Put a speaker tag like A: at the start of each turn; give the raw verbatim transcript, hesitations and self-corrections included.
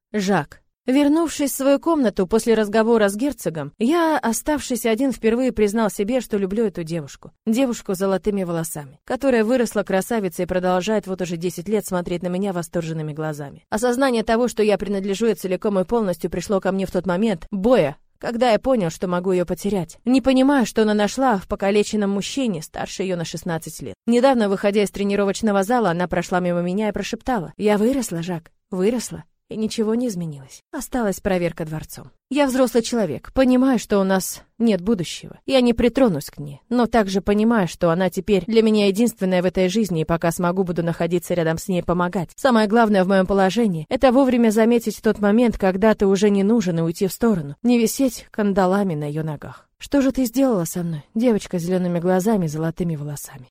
A: Жак. Вернувшись в свою комнату после разговора с герцогом, я, оставшись один, впервые признал себе, что люблю эту девушку. Девушку с золотыми волосами, которая выросла красавицей и продолжает вот уже десять лет смотреть на меня восторженными глазами. Осознание того, что я принадлежу ей целиком и полностью, пришло ко мне в тот момент боя, когда я понял, что могу ее потерять. Не понимая, что она нашла в покалеченном мужчине, старше ее на шестнадцать лет. Недавно, выходя из тренировочного зала, она прошла мимо меня и прошептала: «Я выросла, Жак, выросла». И ничего не изменилось. Осталась проверка дворцом. Я взрослый человек, понимаю, что у нас нет будущего. Я не притронусь к ней, но также понимаю, что она теперь для меня единственная в этой жизни, и пока смогу, буду находиться рядом с ней и помогать. Самое главное в моем положении — это вовремя заметить тот момент, когда ты уже не нужен, и уйти в сторону, не висеть кандалами на ее ногах. Что же ты сделала со мной, девочка с зелеными глазами и золотыми волосами?